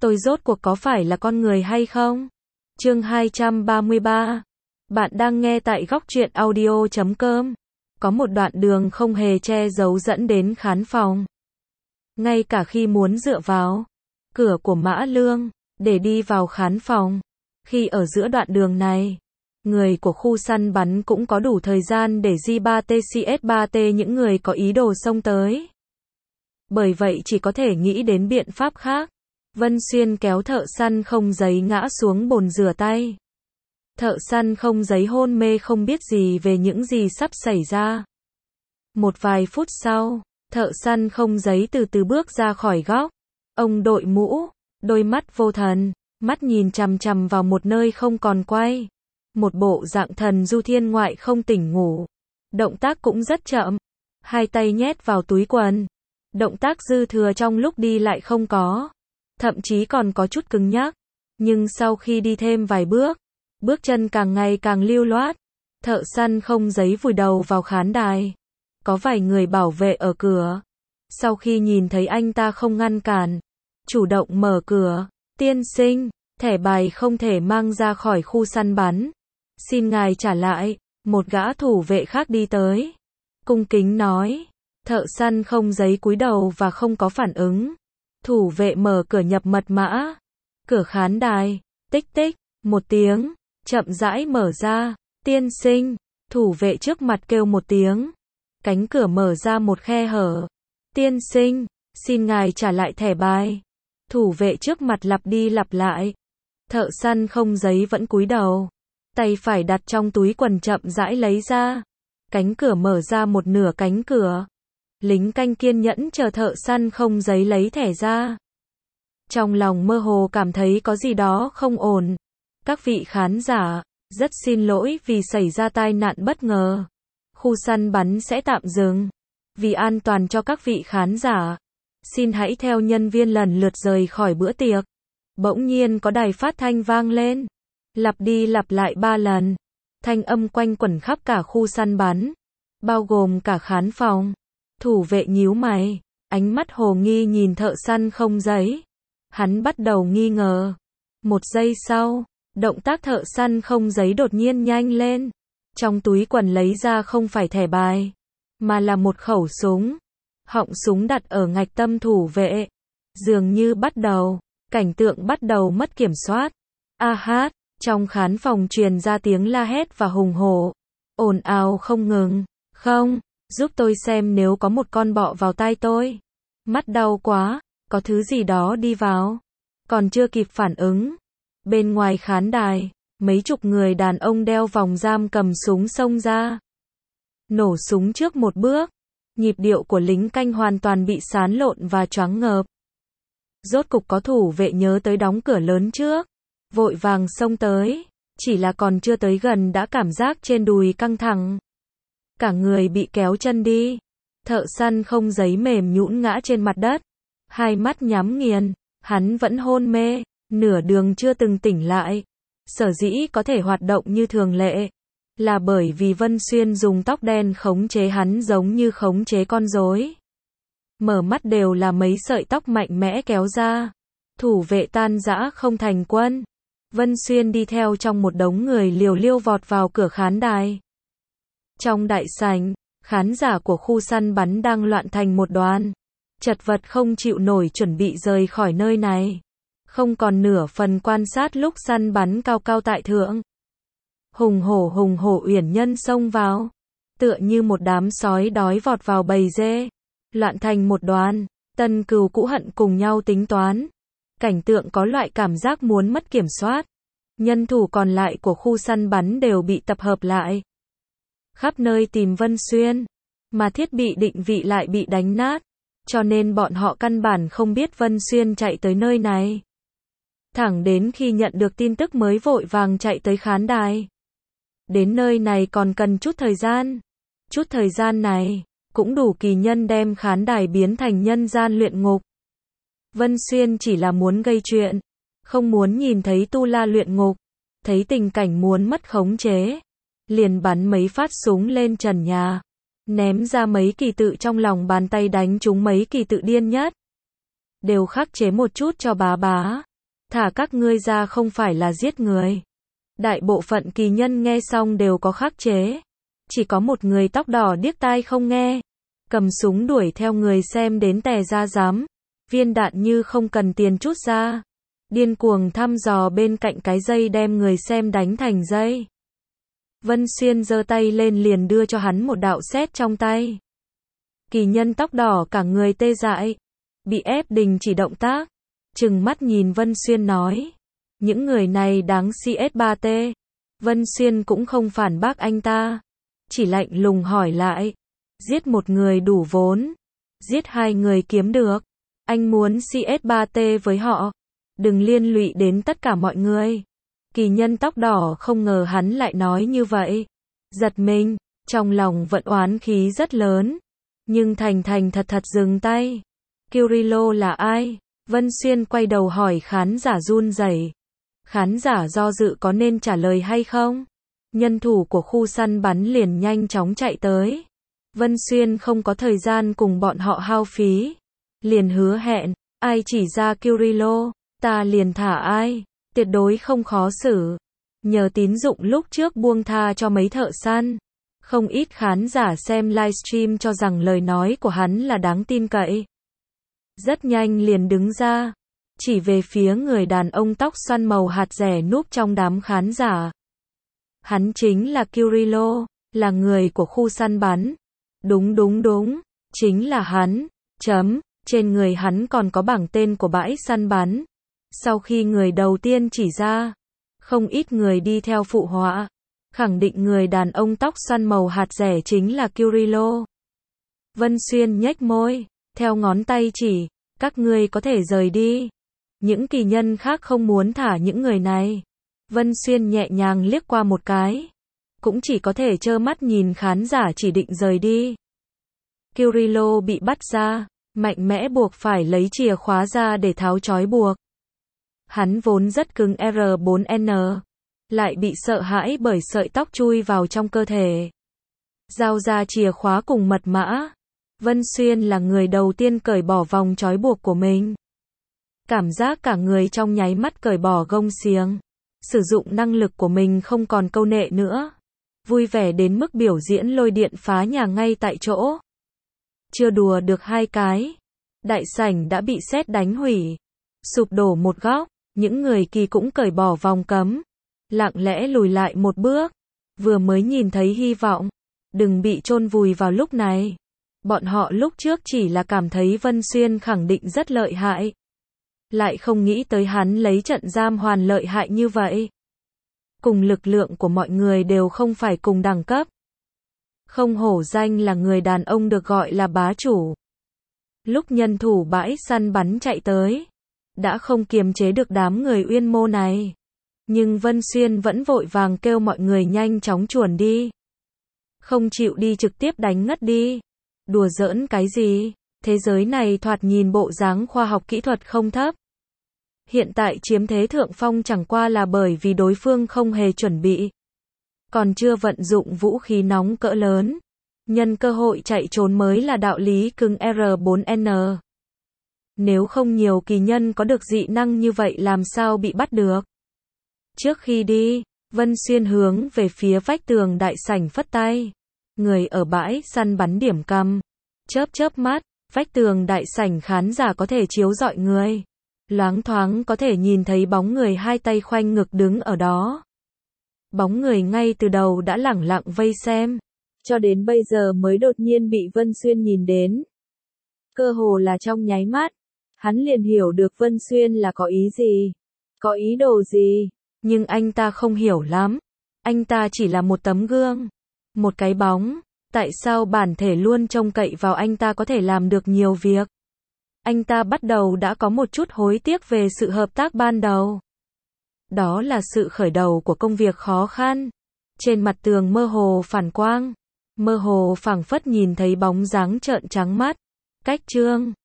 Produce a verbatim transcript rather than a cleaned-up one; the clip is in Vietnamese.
tôi rốt cuộc có phải là con người hay không? Chương hai trăm ba mươi ba. Bạn đang nghe tại góc truyện audio chấm com. Có một đoạn đường không hề che giấu dẫn đến khán phòng. Ngay cả khi muốn dựa vào cửa của Mã Lương để đi vào khán phòng, khi ở giữa đoạn đường này, người của khu săn bắn cũng có đủ thời gian để J ba T C S ba T những người có ý đồ xông tới. Bởi vậy chỉ có thể nghĩ đến biện pháp khác. Vân Xuyên kéo thợ săn không giấy ngã xuống bồn rửa tay. Thợ săn không giấy hôn mê không biết gì về những gì sắp xảy ra. Một vài phút sau, thợ săn không giấy từ từ bước ra khỏi góc. Ông đội mũ, đôi mắt vô thần, mắt nhìn chằm chằm vào một nơi không còn quay. Một bộ dạng thần du thiên ngoại không tỉnh ngủ. Động tác cũng rất chậm. Hai tay nhét vào túi quần. Động tác dư thừa trong lúc đi lại không có. Thậm chí còn có chút cứng nhắc. Nhưng sau khi đi thêm vài bước, bước chân càng ngày càng lưu loát. Thợ săn không giấy vùi đầu vào khán đài. Có vài người bảo vệ ở cửa. Sau khi nhìn thấy anh ta không ngăn cản, chủ động mở cửa. Tiên sinh, thẻ bài không thể mang ra khỏi khu săn bắn. Xin ngài trả lại. Một gã thủ vệ khác đi tới. Cung kính nói. Thợ săn không giấy cúi đầu và không có phản ứng. Thủ vệ mở cửa nhập mật mã. Cửa khán đài, tích tích, một tiếng, chậm rãi mở ra. Tiên sinh, thủ vệ trước mặt kêu một tiếng. Cánh cửa mở ra một khe hở. Tiên sinh, xin ngài trả lại thẻ bài. Thủ vệ trước mặt lặp đi lặp lại. Thợ săn không giấy vẫn cúi đầu. Tay phải đặt trong túi quần chậm rãi lấy ra. Cánh cửa mở ra một nửa cánh cửa. Lính canh kiên nhẫn chờ thợ săn không giấy lấy thẻ ra. Trong lòng mơ hồ cảm thấy có gì đó không ổn. Các vị khán giả, rất xin lỗi vì xảy ra tai nạn bất ngờ. Khu săn bắn sẽ tạm dừng. Vì an toàn cho các vị khán giả, xin hãy theo nhân viên lần lượt rời khỏi bữa tiệc. Bỗng nhiên có đài phát thanh vang lên. Lặp đi lặp lại ba lần. Thanh âm quanh quẩn khắp cả khu săn bắn. Bao gồm cả khán phòng. Thủ vệ nhíu mày, ánh mắt hồ nghi nhìn thợ săn không giấy. Hắn bắt đầu nghi ngờ. Một giây sau, động tác thợ săn không giấy đột nhiên nhanh lên. Trong túi quần lấy ra không phải thẻ bài, mà là một khẩu súng. Họng súng đặt ở ngạch tâm thủ vệ. Dường như bắt đầu, cảnh tượng bắt đầu mất kiểm soát. A hát, trong khán phòng truyền ra tiếng la hét và hùng hổ. Ồn ào không ngừng. Không, giúp tôi xem nếu có một con bọ vào tai tôi. Mắt đau quá, có thứ gì đó đi vào. Còn chưa kịp phản ứng. Bên ngoài khán đài, mấy chục người đàn ông đeo vòng giam cầm súng xông ra. Nổ súng trước một bước. Nhịp điệu của lính canh hoàn toàn bị sán lộn và choáng ngợp. Rốt cục có thủ vệ nhớ tới đóng cửa lớn trước. Vội vàng xông tới. Chỉ là còn chưa tới gần đã cảm giác trên đùi căng thẳng. Cả người bị kéo chân đi. Thợ săn không giấy mềm nhũn ngã trên mặt đất. Hai mắt nhắm nghiền. Hắn vẫn hôn mê. Nửa đường chưa từng tỉnh lại. Sở dĩ có thể hoạt động như thường lệ. Là bởi vì Vân Xuyên dùng tóc đen khống chế hắn giống như khống chế con rối. Mở mắt đều là mấy sợi tóc mạnh mẽ kéo ra. Thủ vệ tan rã không thành quân. Vân Xuyên đi theo trong một đống người liều liêu vọt vào cửa khán đài. Trong đại sảnh, khán giả của khu săn bắn đang loạn thành một đoàn. Chật vật không chịu nổi chuẩn bị rời khỏi nơi này. Không còn nửa phần quan sát lúc săn bắn cao cao tại thượng. Hùng hổ hùng hổ uyển nhân xông vào. Tựa như một đám sói đói vọt vào bầy dê. Loạn thành một đoàn. Tân cừu cũ hận cùng nhau tính toán. Cảnh tượng có loại cảm giác muốn mất kiểm soát. Nhân thủ còn lại của khu săn bắn đều bị tập hợp lại. Khắp nơi tìm Vân Xuyên. Mà thiết bị định vị lại bị đánh nát. Cho nên bọn họ căn bản không biết Vân Xuyên chạy tới nơi này. Thẳng đến khi nhận được tin tức mới vội vàng chạy tới khán đài. Đến nơi này còn cần chút thời gian. Chút thời gian này, cũng đủ kỳ nhân đem khán đài biến thành nhân gian luyện ngục. Vân Xuyên chỉ là muốn gây chuyện. Không muốn nhìn thấy tu la luyện ngục. Thấy tình cảnh muốn mất khống chế. Liền bắn mấy phát súng lên trần nhà. Ném ra mấy kỳ tự trong lòng bàn tay đánh trúng mấy kỳ tự điên nhất. Đều khắc chế một chút cho bá bá. Thả các ngươi ra không phải là giết người. Đại bộ phận kỳ nhân nghe xong đều có khắc chế. Chỉ có một người tóc đỏ điếc tai không nghe. Cầm súng đuổi theo người xem đến tè ra dám. Viên đạn như không cần tiền chút ra. Điên cuồng thăm dò bên cạnh cái dây đem người xem đánh thành dây. Vân Xuyên giơ tay lên liền đưa cho hắn một đạo sét trong tay. Kỳ nhân tóc đỏ cả người tê dại. Bị ép đình chỉ động tác. Trừng mắt nhìn Vân Xuyên nói. Những người này đáng xê ét ba T. Vân Xuyên cũng không phản bác anh ta. Chỉ lạnh lùng hỏi lại. Giết một người đủ vốn. Giết hai người kiếm được. Anh muốn xê ét ba T với họ. Đừng liên lụy đến tất cả mọi người. Kỳ nhân tóc đỏ không ngờ hắn lại nói như vậy. Giật mình, trong lòng vẫn oán khí rất lớn. Nhưng thành thành thật thật dừng tay. Kirilo là ai? Vân Xuyên quay đầu hỏi khán giả run rẩy. Khán giả do dự có nên trả lời hay không? Nhân thủ của khu săn bắn liền nhanh chóng chạy tới. Vân Xuyên không có thời gian cùng bọn họ hao phí. Liền hứa hẹn, ai chỉ ra Kirilo, ta liền thả ai. Tuyệt đối không khó xử. Nhờ tín dụng lúc trước buông tha cho mấy thợ săn. Không ít khán giả xem livestream cho rằng lời nói của hắn là đáng tin cậy. Rất nhanh liền đứng ra. Chỉ về phía người đàn ông tóc xoăn màu hạt rẻ núp trong đám khán giả. Hắn chính là Kirilo, là người của khu săn bắn. Đúng đúng đúng, chính là hắn. Chấm, trên người hắn còn có bảng tên của bãi săn bắn. Sau khi người đầu tiên chỉ ra, không ít người đi theo phụ họa, khẳng định người đàn ông tóc xoăn màu hạt rẻ chính là Kirilo. Vân Xuyên nhếch môi, theo ngón tay chỉ, các ngươi có thể rời đi. Những kỳ nhân khác không muốn thả những người này. Vân Xuyên nhẹ nhàng liếc qua một cái, cũng chỉ có thể trơ mắt nhìn khán giả chỉ định rời đi. Kirilo bị bắt ra, mạnh mẽ buộc phải lấy chìa khóa ra để tháo trói buộc. Hắn vốn rất cứng R bốn N, lại bị sợ hãi bởi sợi tóc chui vào trong cơ thể. Giao ra chìa khóa cùng mật mã. Vân Xuyên là người đầu tiên cởi bỏ vòng trói buộc của mình. Cảm giác cả người trong nháy mắt cởi bỏ gông xiềng. Sử dụng năng lực của mình không còn câu nệ nữa. Vui vẻ đến mức biểu diễn lôi điện phá nhà ngay tại chỗ. Chưa đùa được hai cái. Đại sảnh đã bị sét đánh hủy. Sụp đổ một góc. Những người kỳ cũng cởi bỏ vòng cấm. Lặng lẽ lùi lại một bước. Vừa mới nhìn thấy hy vọng. Đừng bị chôn vùi vào lúc này. Bọn họ lúc trước chỉ là cảm thấy Vân Xuyên khẳng định rất lợi hại. Lại không nghĩ tới hắn lấy trận giam hoàn lợi hại như vậy. Cùng lực lượng của mọi người đều không phải cùng đẳng cấp. Không hổ danh là người đàn ông được gọi là bá chủ. Lúc nhân thủ bãi săn bắn chạy tới, đã không kiềm chế được đám người uyên mô này. Nhưng Vân Xuyên vẫn vội vàng kêu mọi người nhanh chóng chuồn đi. Không chịu đi trực tiếp đánh ngất đi. Đùa giỡn cái gì? Thế giới này thoạt nhìn bộ dáng khoa học kỹ thuật không thấp. Hiện tại chiếm thế thượng phong chẳng qua là bởi vì đối phương không hề chuẩn bị. Còn chưa vận dụng vũ khí nóng cỡ lớn. Nhân cơ hội chạy trốn mới là đạo lý cứng R bốn N. Nếu không nhiều kỳ nhân có được dị năng như vậy làm sao bị bắt được. Trước khi đi, Vân Xuyên hướng về phía vách tường đại sảnh phất tay. Người ở bãi săn bắn điểm câm. Chớp chớp mắt, vách tường đại sảnh khán giả có thể chiếu rọi người. Loáng thoáng có thể nhìn thấy bóng người hai tay khoanh ngực đứng ở đó. Bóng người ngay từ đầu đã lẳng lặng vây xem. Cho đến bây giờ mới đột nhiên bị Vân Xuyên nhìn đến. Cơ hồ là trong nháy mắt. Hắn liền hiểu được Vân Xuyên là có ý gì. Có ý đồ gì. Nhưng anh ta không hiểu lắm. Anh ta chỉ là một tấm gương. Một cái bóng. Tại sao bản thể luôn trông cậy vào anh ta có thể làm được nhiều việc. Anh ta bắt đầu đã có một chút hối tiếc về sự hợp tác ban đầu. Đó là sự khởi đầu của công việc khó khăn. Trên mặt tường mơ hồ phản quang. Mơ hồ phảng phất nhìn thấy bóng dáng trợn trắng mắt. Cách trương.